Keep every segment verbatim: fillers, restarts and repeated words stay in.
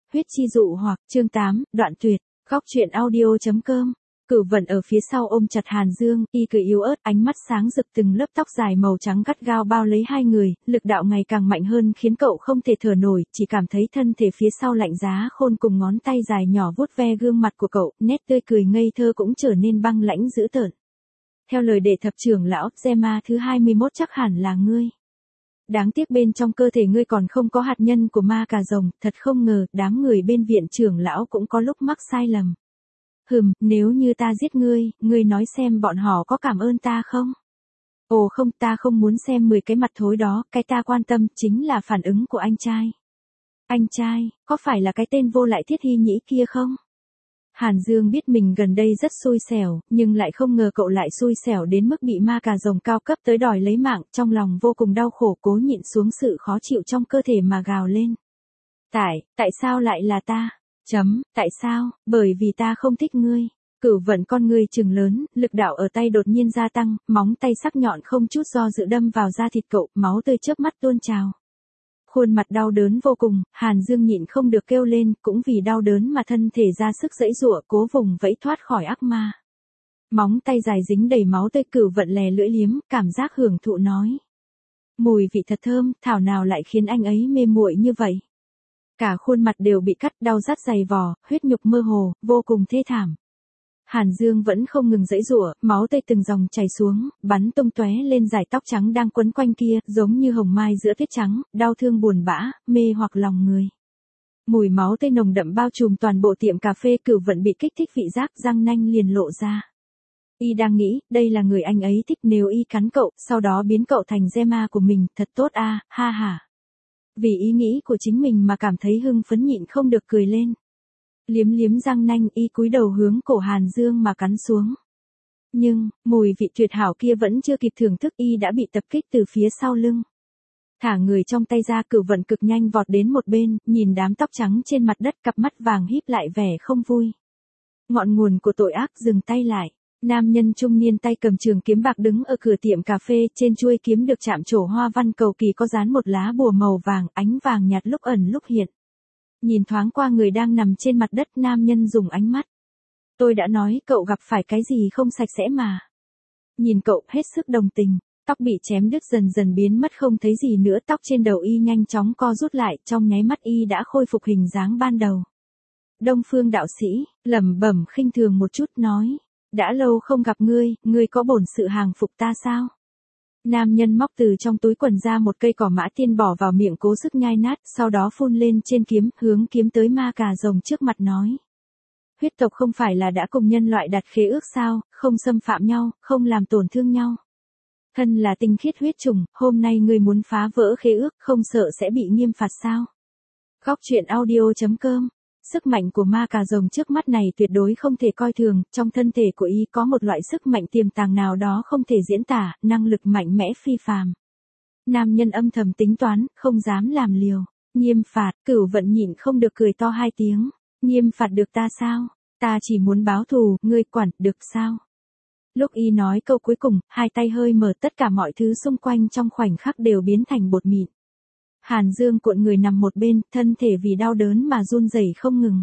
Huyết chi dụ hoặc, chương tám, đoạn tuyệt, góc truyện audio chấm com. Cửu Vận ở phía sau ôm chặt Hàn Dương, y cười yếu ớt, ánh mắt sáng rực, từng lớp tóc dài màu trắng gắt gao bao lấy hai người, lực đạo ngày càng mạnh hơn khiến cậu không thể thở nổi, chỉ cảm thấy thân thể phía sau lạnh giá khôn, cùng ngón tay dài nhỏ vuốt ve gương mặt của cậu, nét tươi cười ngây thơ cũng trở nên băng lãnh dữ tợn. Theo lời đệ thập trưởng lão, Gemma thứ hai mươi mốt chắc hẳn là ngươi. Đáng tiếc bên trong cơ thể ngươi còn không có hạt nhân của ma cà rồng, thật không ngờ, đám người bên viện trưởng lão cũng có lúc mắc sai lầm. Hừm, nếu như ta giết ngươi, ngươi nói xem bọn họ có cảm ơn ta không? Ồ không, ta không muốn xem mười cái mặt thối đó, cái ta quan tâm chính là phản ứng của anh trai. Anh trai, có phải là cái tên vô lại Thiết Hy Nhĩ kia không? Hàn Dương biết mình gần đây rất xui xẻo, nhưng lại không ngờ cậu lại xui xẻo đến mức bị ma cà rồng cao cấp tới đòi lấy mạng, trong lòng vô cùng đau khổ, cố nhịn xuống sự khó chịu trong cơ thể mà gào lên. Tại, tại sao lại là ta? Chấm, tại sao? Bởi vì ta không thích ngươi. Cửu Vận con ngươi trừng lớn, lực đạo ở tay đột nhiên gia tăng, móng tay sắc nhọn không chút do dự đâm vào da thịt cậu, máu tươi chớp mắt tuôn trào. Khuôn mặt đau đớn vô cùng, Hàn Dương nhịn không được kêu lên, cũng vì đau đớn mà thân thể ra sức giãy giụa, cố vùng vẫy thoát khỏi ác ma. Móng tay dài dính đầy máu tươi, Cửu Vận lè lưỡi liếm, cảm giác hưởng thụ nói. Mùi vị thật thơm, thảo nào lại khiến anh ấy mê muội như vậy. Cả khuôn mặt đều bị cắt, đau rát dày vò, huyết nhục mơ hồ, vô cùng thê thảm. Hàn Dương vẫn không ngừng giãy giụa, máu tươi từng dòng chảy xuống, bắn tung tóe lên dải tóc trắng đang quấn quanh kia, giống như hồng mai giữa tuyết trắng, đau thương buồn bã, mê hoặc lòng người. Mùi máu tươi nồng đậm bao trùm toàn bộ tiệm cà phê, Cửu Vận bị kích thích vị giác, răng nanh liền lộ ra. Y đang nghĩ, đây là người anh ấy thích, nếu y cắn cậu, sau đó biến cậu thành Gemma của mình, thật tốt a, à, ha ha. Vì ý nghĩ của chính mình mà cảm thấy hưng phấn nhịn không được cười lên. Liếm liếm răng nanh, y cúi đầu hướng cổ Hàn Dương mà cắn xuống. Nhưng, mùi vị tuyệt hảo kia vẫn chưa kịp thưởng thức, y đã bị tập kích từ phía sau lưng. Thả người trong tay ra, Cửu Vận cực nhanh vọt đến một bên, nhìn đám tóc trắng trên mặt đất, cặp mắt vàng híp lại vẻ không vui. Ngọn nguồn của tội ác, dừng tay lại. Nam nhân trung niên tay cầm trường kiếm bạc đứng ở cửa tiệm cà phê, trên chuôi kiếm được chạm trổ hoa văn cầu kỳ có dán một lá bùa màu vàng, ánh vàng nhạt lúc ẩn lúc hiện. Nhìn thoáng qua người đang nằm trên mặt đất, nam nhân dùng ánh mắt. Tôi đã nói cậu gặp phải cái gì không sạch sẽ mà. Nhìn cậu hết sức đồng tình, tóc bị chém đứt dần dần biến mất không thấy gì nữa, tóc trên đầu y nhanh chóng co rút lại, trong nháy mắt y đã khôi phục hình dáng ban đầu. Đông Phương đạo sĩ, lẩm bẩm khinh thường một chút nói. Đã lâu không gặp ngươi, ngươi có bổn sự hàng phục ta sao? Nam nhân móc từ trong túi quần ra một cây cỏ mã tiên bỏ vào miệng cố sức nhai nát, sau đó phun lên trên kiếm, hướng kiếm tới ma cà rồng trước mặt nói. Huyết tộc không phải là đã cùng nhân loại đặt khế ước sao, không xâm phạm nhau, không làm tổn thương nhau. Thân là tinh khiết huyết trùng, hôm nay ngươi muốn phá vỡ khế ước, không sợ sẽ bị nghiêm phạt sao? Góc truyện audio chấm com. Sức mạnh của ma cà rồng trước mắt này tuyệt đối không thể coi thường, trong thân thể của y có một loại sức mạnh tiềm tàng nào đó không thể diễn tả, năng lực mạnh mẽ phi phàm. Nam nhân âm thầm tính toán, không dám làm liều. Nghiêm phạt, Cửu Vận nhịn không được cười to hai tiếng. Nghiêm phạt được ta sao? Ta chỉ muốn báo thù, ngươi quản, được sao? Lúc y nói câu cuối cùng, hai tay hơi mở, tất cả mọi thứ xung quanh trong khoảnh khắc đều biến thành bột mịn. Hàn Dương cuộn người nằm một bên, thân thể vì đau đớn mà run rẩy không ngừng.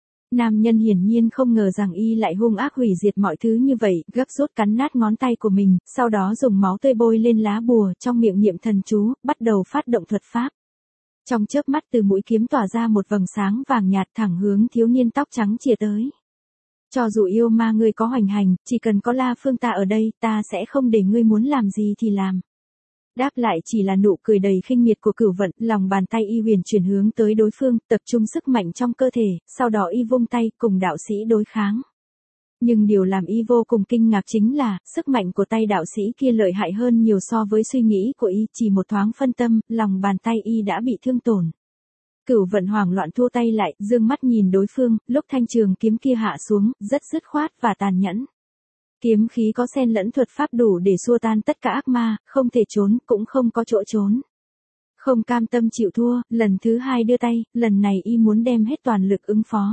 Nam nhân hiển nhiên không ngờ rằng y lại hung ác hủy diệt mọi thứ như vậy, gấp rút cắn nát ngón tay của mình, sau đó dùng máu tươi bôi lên lá bùa, trong miệng niệm thần chú, bắt đầu phát động thuật pháp. Trong chớp mắt từ mũi kiếm tỏa ra một vầng sáng vàng nhạt thẳng hướng thiếu niên tóc trắng chìa tới. Cho dù yêu ma ngươi có hoành hành, chỉ cần có La Phương ta ở đây, ta sẽ không để ngươi muốn làm gì thì làm. Đáp lại chỉ là nụ cười đầy khinh miệt của Cửu Vận, lòng bàn tay y huyền chuyển hướng tới đối phương, tập trung sức mạnh trong cơ thể, sau đó y vung tay, cùng đạo sĩ đối kháng. Nhưng điều làm y vô cùng kinh ngạc chính là, sức mạnh của tay đạo sĩ kia lợi hại hơn nhiều so với suy nghĩ của y, chỉ một thoáng phân tâm, lòng bàn tay y đã bị thương tổn. Cửu Vận hoảng loạn thua tay lại, dương mắt nhìn đối phương, lúc thanh trường kiếm kia hạ xuống, rất dứt khoát và tàn nhẫn. Kiếm khí có xen lẫn thuật pháp đủ để xua tan tất cả ác ma, không thể trốn, cũng không có chỗ trốn. Không cam tâm chịu thua, lần thứ hai đưa tay, lần này y muốn đem hết toàn lực ứng phó.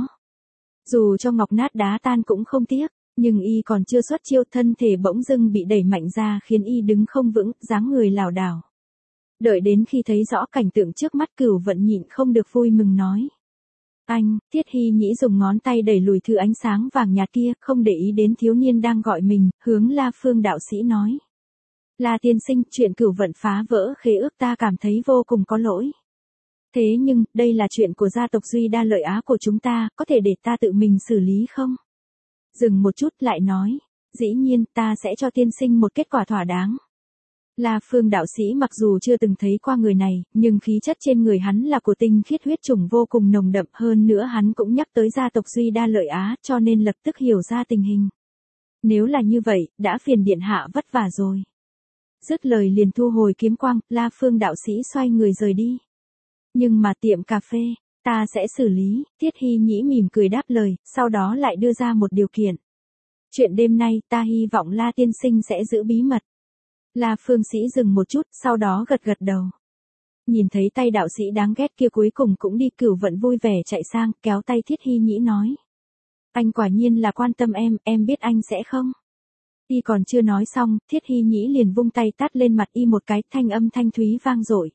Dù cho ngọc nát đá tan cũng không tiếc, nhưng y còn chưa xuất chiêu, thân thể bỗng dưng bị đẩy mạnh ra khiến y đứng không vững, dáng người lảo đảo. Đợi đến khi thấy rõ cảnh tượng trước mắt, Cửu Vận nhịn không được vui mừng nói. Anh, Tiết Hy Nhĩ dùng ngón tay đẩy lùi thứ ánh sáng vàng nhạt kia, không để ý đến thiếu niên đang gọi mình, hướng La Phương đạo sĩ nói. La tiên sinh, chuyện cửu vận phá vỡ khế ước ta cảm thấy vô cùng có lỗi. Thế nhưng, đây là chuyện của gia tộc Duy Đa Lợi Á của chúng ta, có thể để ta tự mình xử lý không? Dừng một chút lại nói, dĩ nhiên ta sẽ cho tiên sinh một kết quả thỏa đáng. La Phương đạo sĩ mặc dù chưa từng thấy qua người này, nhưng khí chất trên người hắn là của tinh khiết huyết chủng vô cùng nồng đậm, hơn nữa hắn cũng nhắc tới gia tộc Duy Đa Lợi Á, cho nên lập tức hiểu ra tình hình. Nếu là như vậy, đã phiền điện hạ vất vả rồi. Dứt lời liền thu hồi kiếm quang, La Phương đạo sĩ xoay người rời đi. Nhưng mà tiệm cà phê, ta sẽ xử lý, Tiết Hy Nhĩ mỉm cười đáp lời, sau đó lại đưa ra một điều kiện. Chuyện đêm nay ta hy vọng La tiên sinh sẽ giữ bí mật. La Phương sĩ dừng một chút, sau đó gật gật đầu. Nhìn thấy tay đạo sĩ đáng ghét kia cuối cùng cũng đi, Cửu Vận vui vẻ chạy sang, kéo tay Thiết Hy Nhĩ nói. Anh quả nhiên là quan tâm em, em biết anh sẽ không. Y còn chưa nói xong, Thiết Hy Nhĩ liền vung tay tát lên mặt y một cái, thanh âm thanh thúy vang dội.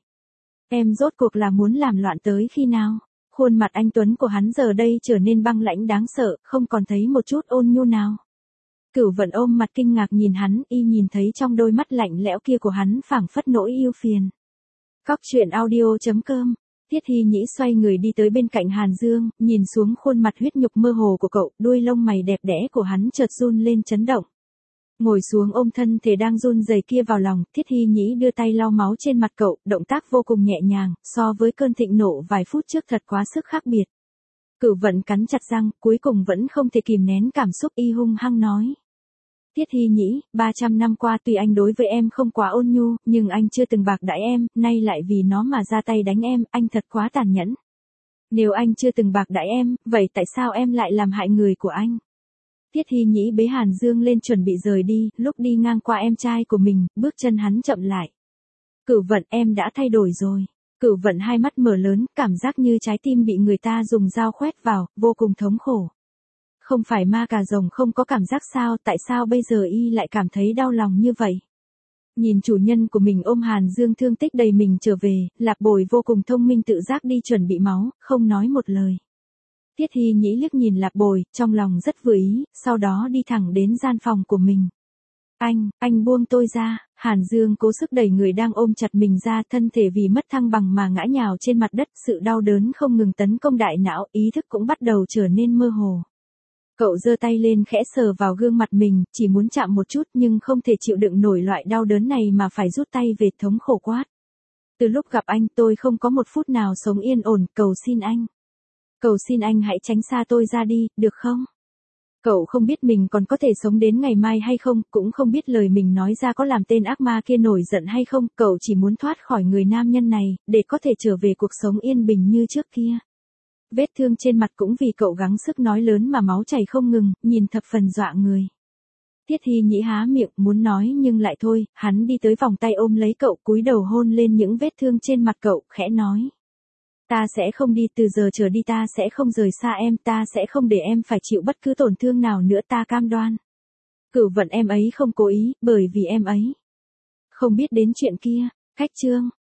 Em rốt cuộc là muốn làm loạn tới khi nào? Khuôn mặt anh tuấn của hắn giờ đây trở nên băng lãnh đáng sợ, không còn thấy một chút ôn nhu nào. Cửu Vận ôm mặt kinh ngạc nhìn hắn, y nhìn thấy trong đôi mắt lạnh lẽo kia của hắn phảng phất nỗi yêu phiền. Cóc truyện audio chấm com. Tiết Hy Nhĩ xoay người đi tới bên cạnh Hàn Dương, nhìn xuống khuôn mặt huyết nhục mơ hồ của cậu, đuôi lông mày đẹp đẽ của hắn chợt run lên chấn động. Ngồi xuống ôm thân thể đang run rẩy kia vào lòng, Thiết Hy Nhĩ đưa tay lau máu trên mặt cậu, động tác vô cùng nhẹ nhàng, so với cơn thịnh nộ vài phút trước thật quá sức khác biệt. Cửu Vận cắn chặt răng, cuối cùng vẫn không thể kìm nén cảm xúc, y hung hăng nói. Tiết Hy Nhĩ, ba trăm năm qua tuy anh đối với em không quá ôn nhu, nhưng anh chưa từng bạc đãi em, nay lại vì nó mà ra tay đánh em, anh thật quá tàn nhẫn. Nếu anh chưa từng bạc đãi em, vậy tại sao em lại làm hại người của anh? Tiết Hy Nhĩ bế Hàn Dương lên chuẩn bị rời đi, lúc đi ngang qua em trai của mình, bước chân hắn chậm lại. Cửu Vận, em đã thay đổi rồi. Cửu Vận hai mắt mở lớn, cảm giác như trái tim bị người ta dùng dao khoét vào, vô cùng thống khổ. Không phải ma cà rồng không có cảm giác sao, tại sao bây giờ y lại cảm thấy đau lòng như vậy? Nhìn chủ nhân của mình ôm Hàn Dương thương tích đầy mình trở về, Lạp Bồi vô cùng thông minh tự giác đi chuẩn bị máu, không nói một lời. Tiết Hy Nhĩ liếc nhìn Lạp Bồi, trong lòng rất vừa ý, sau đó đi thẳng đến gian phòng của mình. Anh, anh buông tôi ra, Hàn Dương cố sức đẩy người đang ôm chặt mình ra, thân thể vì mất thăng bằng mà ngã nhào trên mặt đất, sự đau đớn không ngừng tấn công đại não, ý thức cũng bắt đầu trở nên mơ hồ. Cậu giơ tay lên khẽ sờ vào gương mặt mình, chỉ muốn chạm một chút nhưng không thể chịu đựng nổi loại đau đớn này mà phải rút tay về, thống khổ quát. Từ lúc gặp anh tôi không có một phút nào sống yên ổn, cầu xin anh. Cầu xin anh hãy tránh xa tôi ra đi, được không? Cậu không biết mình còn có thể sống đến ngày mai hay không, cũng không biết lời mình nói ra có làm tên ác ma kia nổi giận hay không, cậu chỉ muốn thoát khỏi người nam nhân này, để có thể trở về cuộc sống yên bình như trước kia. Vết thương trên mặt cũng vì cậu gắng sức nói lớn mà máu chảy không ngừng, nhìn thập phần dọa người. Tiết Hy Nhĩ há miệng muốn nói nhưng lại thôi, hắn đi tới vòng tay ôm lấy cậu, cúi đầu hôn lên những vết thương trên mặt cậu, khẽ nói. Ta sẽ không đi, từ giờ trở đi ta sẽ không rời xa em, ta sẽ không để em phải chịu bất cứ tổn thương nào nữa, ta cam đoan. Cửu Vận em ấy không cố ý, bởi vì em ấy không biết đến chuyện kia. Khách chương.